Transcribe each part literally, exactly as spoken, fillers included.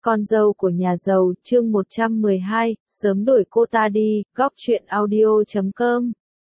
Con dâu của nhà giàu, chương một trăm mười hai, sớm đuổi cô ta đi, góc truyện audio chấm com.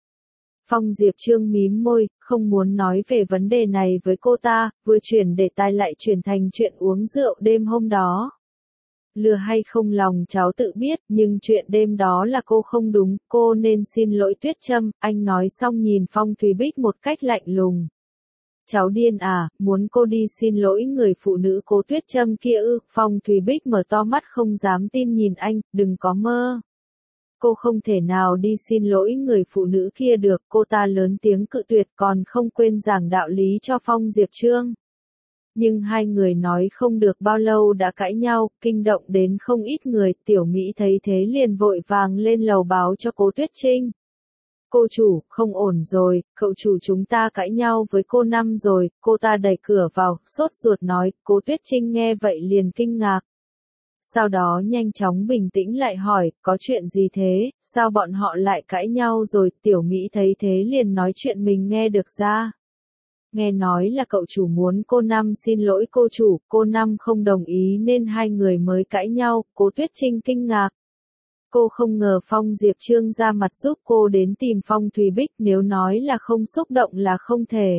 Phong Diệp Trương mím môi, không muốn nói về vấn đề này với cô ta, vừa chuyển đề tài lại chuyển thành chuyện uống rượu đêm hôm đó. Lừa hay không lòng cháu tự biết, nhưng chuyện đêm đó là cô không đúng, cô nên xin lỗi Tuyết Trâm, anh nói xong nhìn Phong Thùy Bích một cách lạnh lùng. Cháu điên à, muốn cô đi xin lỗi người phụ nữ Cố Tuyết Trâm kia ư? Phong Thùy Bích mở to mắt không dám tin nhìn anh, đừng có mơ. Cô không thể nào đi xin lỗi người phụ nữ kia được, cô ta lớn tiếng cự tuyệt còn không quên giảng đạo lý cho Phong Diệp Trương. Nhưng hai người nói không được bao lâu đã cãi nhau, kinh động đến không ít người, Tiểu Mỹ thấy thế liền vội vàng lên lầu báo cho Cố Tuyết Trinh. Cô chủ, không ổn rồi, cậu chủ chúng ta cãi nhau với cô Năm rồi, cô ta đẩy cửa vào, sốt ruột nói, Cố Tuyết Trinh nghe vậy liền kinh ngạc. Sau đó nhanh chóng bình tĩnh lại hỏi, có chuyện gì thế, sao bọn họ lại cãi nhau rồi, Tiểu Mỹ thấy thế liền nói chuyện mình nghe được ra. Nghe nói là cậu chủ muốn cô Năm xin lỗi cô chủ, cô Năm không đồng ý nên hai người mới cãi nhau, Cố Tuyết Trinh kinh ngạc. Cô không ngờ Phong Diệp Trương ra mặt giúp cô đến tìm Phong Thùy Bích, nếu nói là không xúc động là không thể.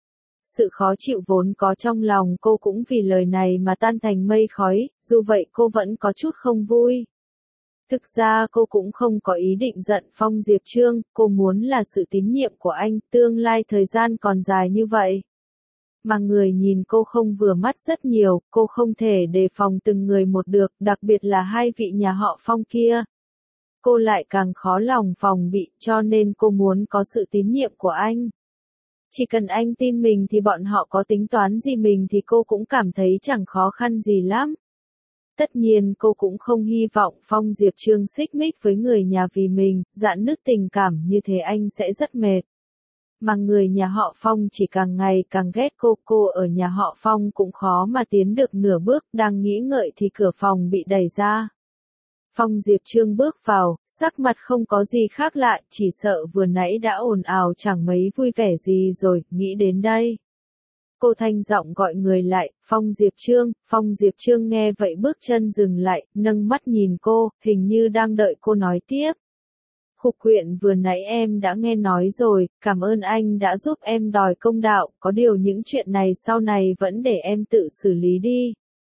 Sự khó chịu vốn có trong lòng cô cũng vì lời này mà tan thành mây khói, dù vậy cô vẫn có chút không vui. Thực ra cô cũng không có ý định giận Phong Diệp Trương, cô muốn là sự tín nhiệm của anh, tương lai thời gian còn dài như vậy. Mà người nhìn cô không vừa mắt rất nhiều, cô không thể đề phòng từng người một được, đặc biệt là hai vị nhà họ Phong kia. Cô lại càng khó lòng phòng bị, cho nên cô muốn có sự tín nhiệm của anh. Chỉ cần anh tin mình thì bọn họ có tính toán gì mình thì cô cũng cảm thấy chẳng khó khăn gì lắm. Tất nhiên cô cũng không hy vọng Phong Diệp Trương xích mích với người nhà vì mình, rạn nứt tình cảm như thế anh sẽ rất mệt. Mà người nhà họ Phong chỉ càng ngày càng ghét cô, cô ở nhà họ Phong cũng khó mà tiến được nửa bước, đang nghĩ ngợi thì cửa phòng bị đẩy ra. Phong Diệp Trương bước vào, sắc mặt không có gì khác lạ, chỉ sợ vừa nãy đã ồn ào chẳng mấy vui vẻ gì rồi, nghĩ đến đây. Cô thanh giọng gọi người lại, Phong Diệp Trương, Phong Diệp Trương nghe vậy bước chân dừng lại, nâng mắt nhìn cô, hình như đang đợi cô nói tiếp. Khục quyện vừa nãy em đã nghe nói rồi, cảm ơn anh đã giúp em đòi công đạo, có điều những chuyện này sau này vẫn để em tự xử lý đi.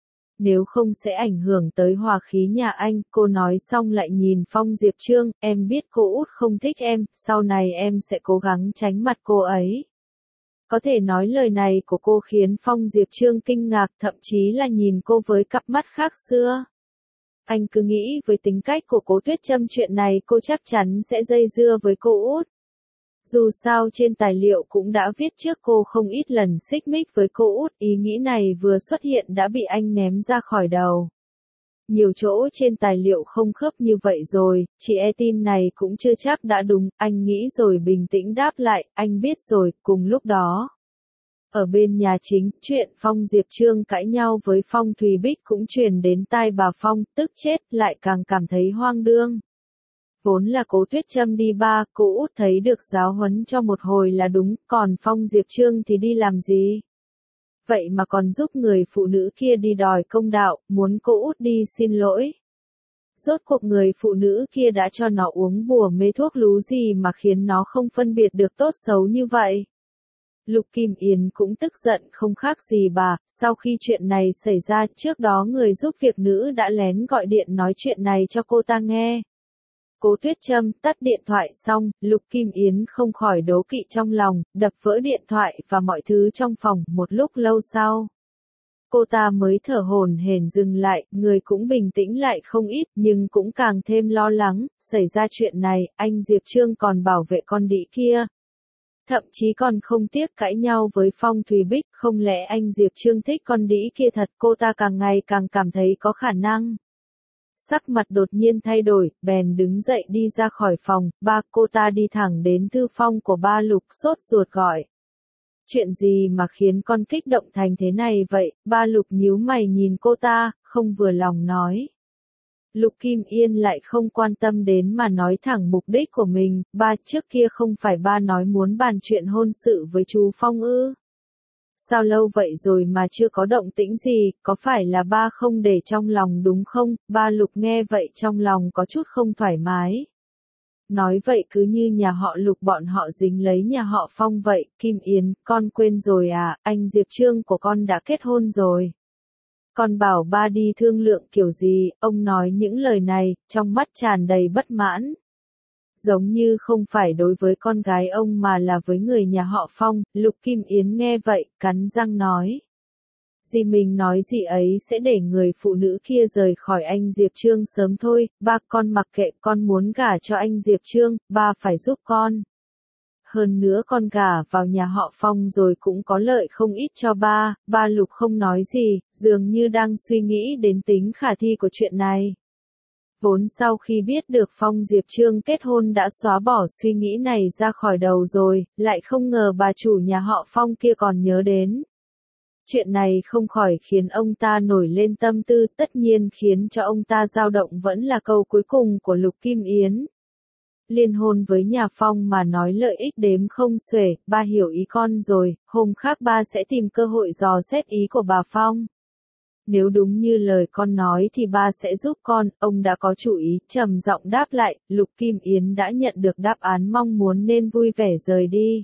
Nếu không sẽ ảnh hưởng tới hòa khí nhà anh, cô nói xong lại nhìn Phong Diệp Trương, em biết cô út không thích em, sau này em sẽ cố gắng tránh mặt cô ấy. Có thể nói lời này của cô khiến Phong Diệp Trương kinh ngạc, thậm chí là nhìn cô với cặp mắt khác xưa. Anh cứ nghĩ với tính cách của Cố Tuyết Trâm chuyện này cô chắc chắn sẽ dây dưa với cô út. Dù sao trên tài liệu cũng đã viết trước cô không ít lần xích mích với cô út, ý nghĩ này vừa xuất hiện đã bị anh ném ra khỏi đầu. Nhiều chỗ trên tài liệu không khớp như vậy rồi, chị e tin này cũng chưa chắc đã đúng, anh nghĩ rồi bình tĩnh đáp lại, anh biết rồi, cùng lúc đó. Ở bên nhà chính, chuyện Phong Diệp Trương cãi nhau với Phong Thùy Bích cũng truyền đến tai bà Phong, tức chết, lại càng cảm thấy hoang đương. Vốn là Cố Tuyết Trâm đi ba, cô út thấy được giáo huấn cho một hồi là đúng, còn Phong Diệp Trương thì đi làm gì? Vậy mà còn giúp người phụ nữ kia đi đòi công đạo, muốn cô út đi xin lỗi. Rốt cuộc người phụ nữ kia đã cho nó uống bùa mê thuốc lú gì mà khiến nó không phân biệt được tốt xấu như vậy? Lục Kim Yến cũng tức giận không khác gì bà, sau khi chuyện này xảy ra trước đó người giúp việc nữ đã lén gọi điện nói chuyện này cho cô ta nghe. Cố Tuyết Trâm tắt điện thoại xong, Lục Kim Yến không khỏi đố kỵ trong lòng, đập vỡ điện thoại và mọi thứ trong phòng, một lúc lâu sau. Cô ta mới thở hổn hển dừng lại, người cũng bình tĩnh lại không ít, nhưng cũng càng thêm lo lắng, xảy ra chuyện này, anh Diệp Trương còn bảo vệ con đĩ kia. Thậm chí còn không tiếc cãi nhau với Phong Thùy Bích, không lẽ anh Diệp Trương thích con đĩ kia thật, cô ta càng ngày càng cảm thấy có khả năng. Sắc mặt đột nhiên thay đổi, bèn đứng dậy đi ra khỏi phòng, ba cô ta đi thẳng đến thư phòng của ba Lục sốt ruột gọi. Chuyện gì mà khiến con kích động thành thế này vậy, ba Lục nhíu mày nhìn cô ta, không vừa lòng nói. Lục Kim Yên lại không quan tâm đến mà nói thẳng mục đích của mình, ba trước kia không phải ba nói muốn bàn chuyện hôn sự với chú Phong ư. sao lâu vậy rồi mà chưa có động tĩnh gì, có phải là ba không để trong lòng đúng không? Ba Lục nghe vậy trong lòng có chút không thoải mái. Nói vậy cứ như nhà họ Lục bọn họ dính lấy nhà họ Phong vậy, Kim Yến, con quên rồi à, anh Diệp Trương của con đã kết hôn rồi. Con bảo ba đi thương lượng kiểu gì, ông nói những lời này, trong mắt tràn đầy bất mãn. Giống như không phải đối với con gái ông mà là với người nhà họ Phong, Lục Kim Yến nghe vậy, cắn răng nói. Dì mình nói gì ấy sẽ để người phụ nữ kia rời khỏi anh Diệp Trương sớm thôi, ba con mặc kệ, con muốn gả cho anh Diệp Trương, ba phải giúp con. Hơn nữa con gả vào nhà họ Phong rồi cũng có lợi không ít cho ba, ba Lục không nói gì, dường như đang suy nghĩ đến tính khả thi của chuyện này. Vốn sau khi biết được Phong Diệp Trương kết hôn đã xóa bỏ suy nghĩ này ra khỏi đầu rồi, lại không ngờ bà chủ nhà họ Phong kia còn nhớ đến. Chuyện này không khỏi khiến ông ta nổi lên tâm tư, tất nhiên khiến cho ông ta dao động vẫn là câu cuối cùng của Lục Kim Yến. Liên hôn với nhà Phong mà nói lợi ích đếm không xuể, ba hiểu ý con rồi, hôm khác ba sẽ tìm cơ hội dò xét ý của bà Phong. Nếu đúng như lời con nói thì ba sẽ giúp con, ông đã có chủ ý, trầm giọng đáp lại, Lục Kim Yến đã nhận được đáp án mong muốn nên vui vẻ rời đi.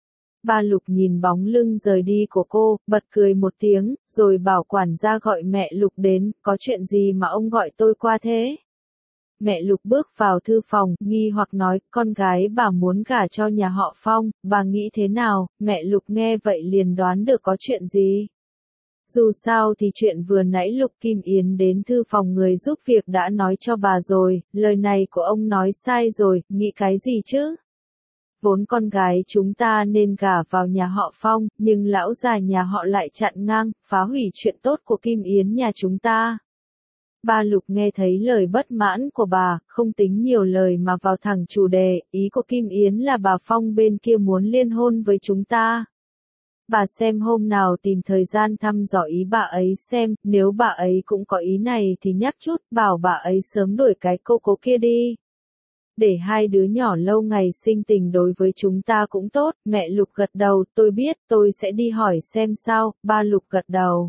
Ba Lục nhìn bóng lưng rời đi của cô, bật cười một tiếng, rồi bảo quản gia gọi mẹ Lục đến, có chuyện gì mà ông gọi tôi qua thế? Mẹ Lục bước vào thư phòng, nghi hoặc nói, con gái bà muốn gả cho nhà họ Phong, bà nghĩ thế nào? Mẹ Lục nghe vậy liền đoán được có chuyện gì. Dù sao thì chuyện vừa nãy Lục Kim Yến đến thư phòng người giúp việc đã nói cho bà rồi, lời này của ông nói sai rồi, nghĩ cái gì chứ? Vốn con gái chúng ta nên gả vào nhà họ Phong, nhưng lão già nhà họ lại chặn ngang, phá hủy chuyện tốt của Kim Yến nhà chúng ta. Ba Lục nghe thấy lời bất mãn của bà, không tính nhiều lời mà vào thẳng chủ đề, ý của Kim Yến là bà Phong bên kia muốn liên hôn với chúng ta. Bà xem hôm nào tìm thời gian thăm dò ý bà ấy xem, nếu bà ấy cũng có ý này thì nhắc chút, bảo bà ấy sớm đổi cái cô cố kia đi. Để hai đứa nhỏ lâu ngày sinh tình đối với chúng ta cũng tốt, mẹ Lục gật đầu, tôi biết, tôi sẽ đi hỏi xem sao, ba Lục gật đầu.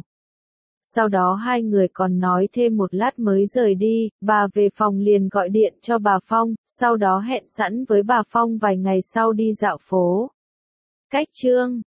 Sau đó hai người còn nói thêm một lát mới rời đi, bà về phòng liền gọi điện cho bà Phong, sau đó hẹn sẵn với bà Phong vài ngày sau đi dạo phố. Cách chương